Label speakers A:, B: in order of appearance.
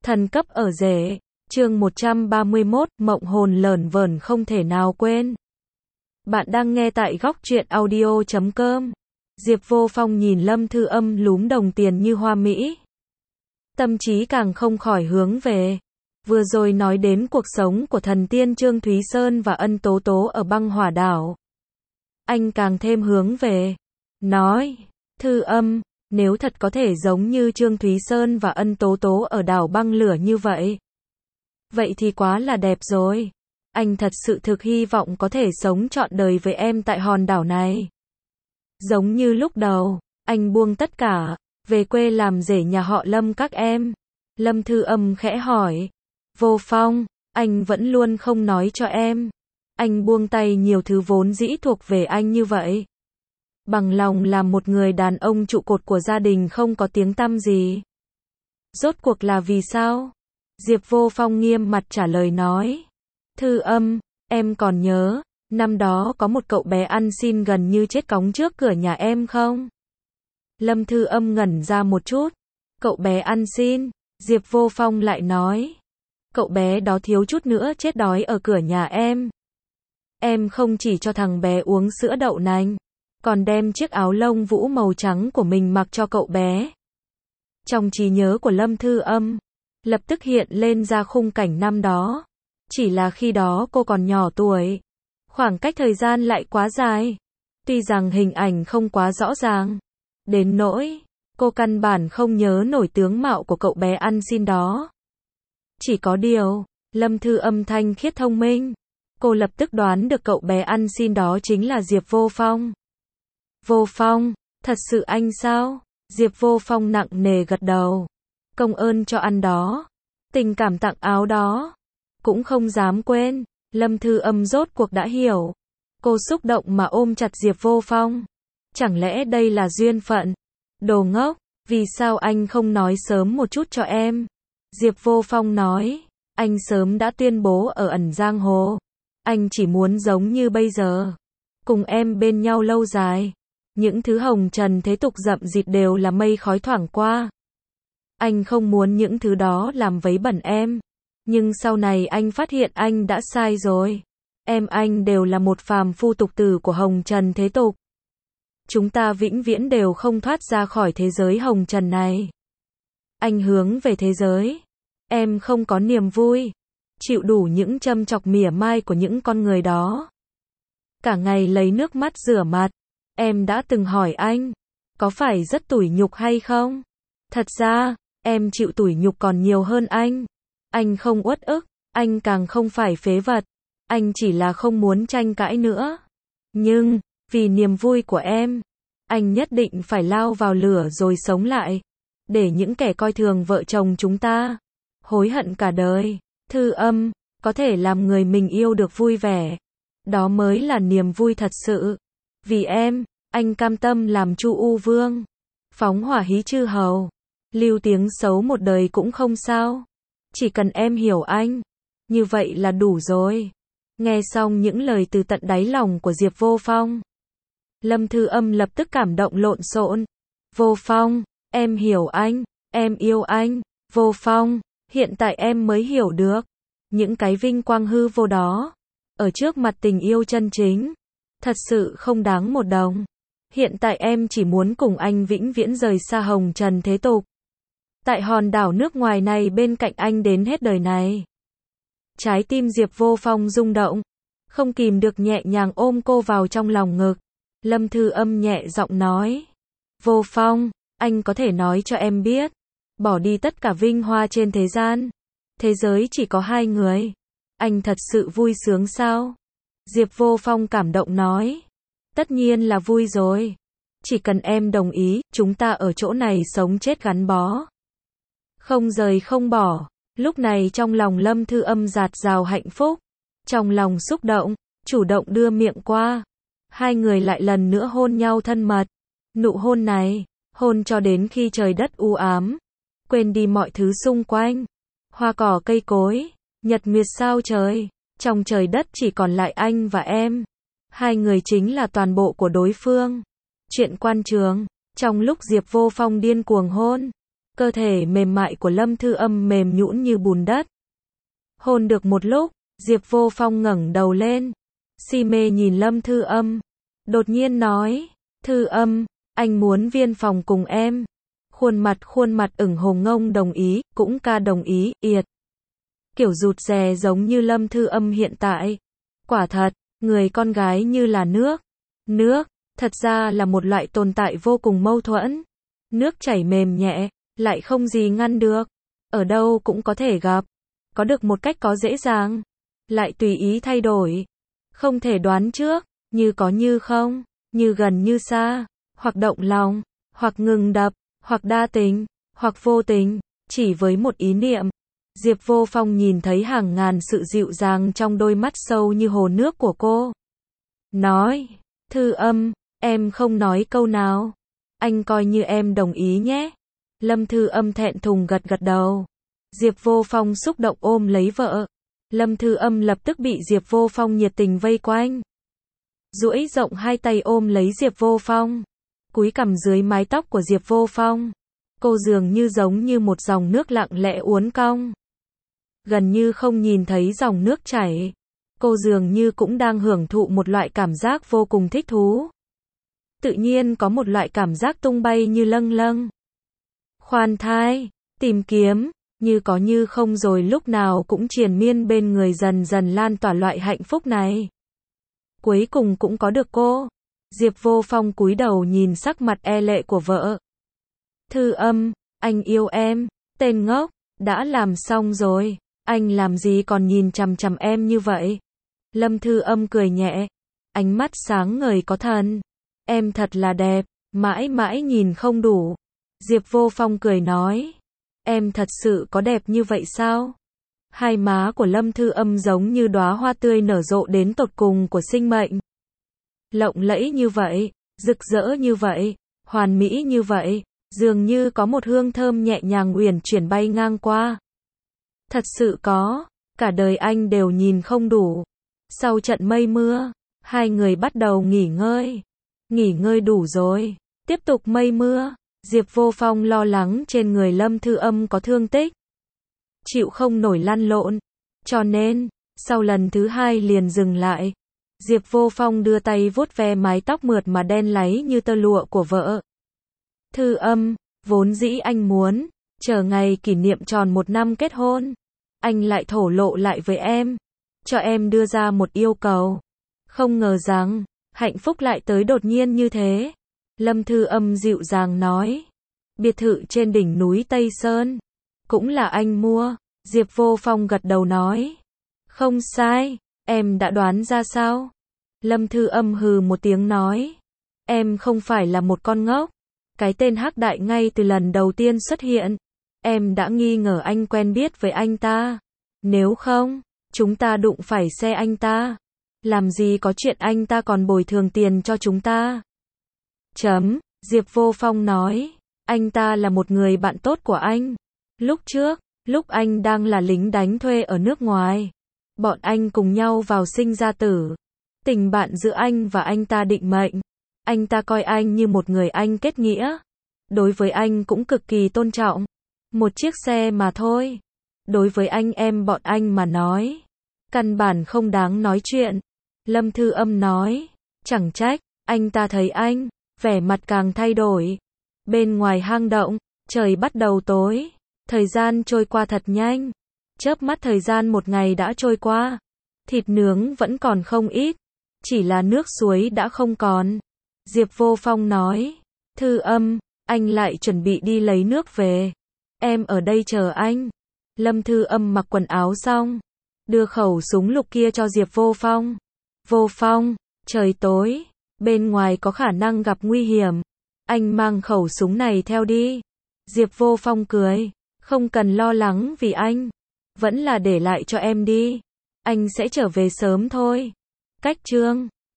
A: Thần cấp ở rể, chương 131, mộng hồn lởn vởn không thể nào quên. Bạn đang nghe tại góc truyện audio.com. Diệp Vô Phong nhìn Lâm Thư Âm lúm đồng tiền như hoa mỹ. Tâm trí càng không khỏi hướng về. Vừa rồi nói đến cuộc sống của thần tiên Trương Thúy Sơn và Ân Tố Tố ở băng hỏa đảo. Anh càng thêm hướng về. Nói, Thư Âm, nếu thật có thể giống như Trương Thúy Sơn và Ân Tố Tố ở đảo băng lửa như vậy. Vậy thì quá là đẹp rồi. Anh thật sự thực hy vọng có thể sống trọn đời với em tại hòn đảo này. Giống như lúc đầu, anh buông tất cả, về quê làm rể nhà họ Lâm các em. Lâm Thư Âm khẽ hỏi. Vô Phong, anh vẫn luôn không nói cho em. Anh buông tay nhiều thứ vốn dĩ thuộc về anh như vậy. Bằng lòng làm một người đàn ông trụ cột của gia đình không có tiếng tăm gì. Rốt cuộc là vì sao? Diệp Vô Phong nghiêm mặt trả lời nói. Thư Âm, em còn nhớ, năm đó có một cậu bé ăn xin gần như chết cóng trước cửa nhà em không? Lâm Thư Âm ngẩn ra một chút. Cậu bé ăn xin, Diệp Vô Phong lại nói. Cậu bé đó thiếu chút nữa chết đói ở cửa nhà em. Em không chỉ cho thằng bé uống sữa đậu nành, còn đem chiếc áo lông vũ màu trắng của mình mặc cho cậu bé. Trong trí nhớ của Lâm Thư Âm, lập tức hiện lên ra khung cảnh năm đó. Chỉ là khi đó cô còn nhỏ tuổi. Khoảng cách thời gian lại quá dài. Tuy rằng hình ảnh không quá rõ ràng. Đến nỗi, cô căn bản không nhớ nổi tướng mạo của cậu bé ăn xin đó. Chỉ có điều, Lâm Thư Âm thanh khiết thông minh. Cô lập tức đoán được cậu bé ăn xin đó chính là Diệp Vô Phong. Vô Phong, thật sự anh sao? Diệp Vô Phong nặng nề gật đầu. Công ơn cho ăn đó, tình cảm tặng áo đó, cũng không dám quên. Lâm Thư Âm rốt cuộc đã hiểu. Cô xúc động mà ôm chặt Diệp Vô Phong. Chẳng lẽ đây là duyên phận? Đồ ngốc, vì sao anh không nói sớm một chút cho em? Diệp Vô Phong nói, anh sớm đã tuyên bố ở ẩn giang hồ. Anh chỉ muốn giống như bây giờ, cùng em bên nhau lâu dài. Những thứ hồng trần thế tục rậm rịt đều là mây khói thoảng qua. Anh không muốn những thứ đó làm vấy bẩn em. Nhưng sau này anh phát hiện anh đã sai rồi. Em anh đều là một phàm phu tục tử của hồng trần thế tục. Chúng ta vĩnh viễn đều không thoát ra khỏi thế giới hồng trần này. Anh hướng về thế giới. Em không có niềm vui. Chịu đủ những châm chọc mỉa mai của những con người đó. Cả ngày lấy nước mắt rửa mặt. Em đã từng hỏi anh, có phải rất tủi nhục hay không? Thật ra, em chịu tủi nhục còn nhiều hơn anh. Anh không uất ức, anh càng không phải phế vật. Anh chỉ là không muốn tranh cãi nữa. Nhưng, vì niềm vui của em, anh nhất định phải lao vào lửa rồi sống lại. Để những kẻ coi thường vợ chồng chúng ta hối hận cả đời. Thư Âm, có thể làm người mình yêu được vui vẻ. Đó mới là niềm vui thật sự. Vì em, anh cam tâm làm Chu U Vương. Phóng hỏa hí chư hầu. Lưu tiếng xấu một đời cũng không sao. Chỉ cần em hiểu anh. Như vậy là đủ rồi. Nghe xong những lời từ tận đáy lòng của Diệp Vô Phong. Lâm Thư Âm lập tức cảm động lộn xộn. Vô Phong, em hiểu anh. Em yêu anh. Vô Phong, hiện tại em mới hiểu được. Những cái vinh quang hư vô đó. Ở trước mặt tình yêu chân chính. Thật sự không đáng một đồng. Hiện tại em chỉ muốn cùng anh vĩnh viễn rời xa hồng trần thế tục. Tại hòn đảo nước ngoài này bên cạnh anh đến hết đời này. Trái tim Diệp Vô Phong rung động. Không kìm được nhẹ nhàng ôm cô vào trong lòng ngực. Lâm Thư Âm nhẹ giọng nói. Vô Phong, anh có thể nói cho em biết. Bỏ đi tất cả vinh hoa trên thế gian. Thế giới chỉ có hai người. Anh thật sự vui sướng sao? Diệp Vô Phong cảm động nói. Tất nhiên là vui rồi. Chỉ cần em đồng ý, chúng ta ở chỗ này sống chết gắn bó. Không rời không bỏ. Lúc này trong lòng Lâm Thư Âm dạt dào hạnh phúc. Trong lòng xúc động, chủ động đưa miệng qua. Hai người lại lần nữa hôn nhau thân mật. Nụ hôn này, hôn cho đến khi trời đất u ám. Quên đi mọi thứ xung quanh. Hoa cỏ cây cối, nhật nguyệt sao trời. Trong trời đất chỉ còn lại anh và em. Hai người chính là toàn bộ của đối phương. Chuyện quan trường. Trong lúc Diệp Vô Phong điên cuồng hôn, Cơ thể mềm mại của Lâm Thư Âm mềm nhũn như bùn đất. Hôn được một lúc, Diệp Vô Phong ngẩng đầu lên, si mê nhìn Lâm Thư Âm, đột nhiên nói, Thư Âm, anh muốn viên phòng cùng em. Khuôn mặt ửng hồng ngông đồng ý, cũng ca đồng ý, yệt. Kiểu rụt rè giống như Lâm Thư Âm hiện tại. Quả thật, người con gái như là nước. Nước, thật ra là một loại tồn tại vô cùng mâu thuẫn. Nước chảy mềm nhẹ, lại không gì ngăn được. Ở đâu cũng có thể gặp. Có được một cách có dễ dàng, lại tùy ý thay đổi. Không thể đoán trước, như có như không, như gần như xa, hoặc động lòng, hoặc ngừng đập, hoặc đa tình, hoặc vô tình, chỉ với một ý niệm. Diệp Vô Phong nhìn thấy hàng ngàn sự dịu dàng trong đôi mắt sâu như hồ nước của cô. Nói, Thư Âm, em không nói câu nào. Anh coi như em đồng ý nhé. Lâm Thư Âm thẹn thùng gật gật đầu. Diệp Vô Phong xúc động ôm lấy vợ. Lâm Thư Âm lập tức bị Diệp Vô Phong nhiệt tình vây quanh. Duỗi rộng hai tay ôm lấy Diệp Vô Phong. Cúi cằm dưới mái tóc của Diệp Vô Phong. Cô dường như giống như một dòng nước lặng lẽ uốn cong. Gần như không nhìn thấy dòng nước chảy. Cô dường như cũng đang hưởng thụ một loại cảm giác vô cùng thích thú. Tự nhiên có một loại cảm giác tung bay như lâng lâng. Khoan thai, tìm kiếm, như có như không rồi lúc nào cũng triền miên bên người dần dần lan tỏa loại hạnh phúc này. Cuối cùng cũng có được cô. Diệp Vô Phong cúi đầu nhìn sắc mặt e lệ của vợ. Thư Âm, anh yêu em, tên ngốc, đã làm xong rồi, anh làm gì còn nhìn chằm chằm em như vậy? Lâm Thư Âm cười nhẹ, ánh mắt sáng ngời có thần. Em thật là đẹp, mãi mãi nhìn không đủ. Diệp Vô Phong cười nói, em thật sự có đẹp như vậy sao? Hai má của Lâm Thư Âm giống như đóa hoa tươi nở rộ đến tột cùng của sinh mệnh. Lộng lẫy như vậy, rực rỡ như vậy, hoàn mỹ như vậy, dường như có một hương thơm nhẹ nhàng uyển chuyển bay ngang qua. Thật sự có, cả đời anh đều nhìn không đủ. Sau trận mây mưa, hai người bắt đầu nghỉ ngơi. Nghỉ ngơi đủ rồi, tiếp tục mây mưa. Diệp Vô Phong lo lắng trên người Lâm Thư Âm có thương tích, chịu không nổi lăn lộn, cho nên, sau lần thứ hai liền dừng lại. Diệp Vô Phong đưa tay vuốt ve mái tóc mượt mà đen láy như tơ lụa của vợ. Thư Âm, vốn dĩ anh muốn, chờ ngày kỷ niệm tròn 1 năm kết hôn, anh lại thổ lộ lại với em, cho em đưa ra một yêu cầu. Không ngờ rằng, hạnh phúc lại tới đột nhiên như thế. Lâm Thư Âm dịu dàng nói, biệt thự trên đỉnh núi Tây Sơn, cũng là anh mua. Diệp Vô Phong gật đầu nói, không sai, em đã đoán ra sao? Lâm Thư Âm hừ một tiếng nói, em không phải là một con ngốc. Cái tên Hắc Đại ngay từ lần đầu tiên xuất hiện, em đã nghi ngờ anh quen biết với anh ta. Nếu không, chúng ta đụng phải xe anh ta. Làm gì có chuyện anh ta còn bồi thường tiền cho chúng ta. Diệp Vô Phong nói, anh ta là một người bạn tốt của anh. Lúc trước, lúc anh đang là lính đánh thuê ở nước ngoài, bọn anh cùng nhau vào sinh ra tử. Tình bạn giữa anh và anh ta định mệnh. Anh ta coi anh như một người anh kết nghĩa. Đối với anh cũng cực kỳ tôn trọng. Một chiếc xe mà thôi. Đối với anh em bọn anh mà nói, căn bản không đáng nói chuyện. Lâm Thư Âm nói, chẳng trách, anh ta thấy anh, vẻ mặt càng thay đổi. Bên ngoài hang động, trời bắt đầu tối. Thời gian trôi qua thật nhanh. Chớp mắt thời gian một ngày đã trôi qua. Thịt nướng vẫn còn không ít. Chỉ là nước suối đã không còn. Diệp Vô Phong nói, Thư Âm, anh lại chuẩn bị đi lấy nước về. Em ở đây chờ anh. Lâm Thư Âm mặc quần áo xong, đưa khẩu súng lục kia cho Diệp Vô Phong. Vô Phong, trời tối, bên ngoài có khả năng gặp nguy hiểm. Anh mang khẩu súng này theo đi. Diệp Vô Phong cười, không cần lo lắng vì anh. Vẫn là để lại cho em đi. Anh sẽ trở về sớm thôi. Cách chương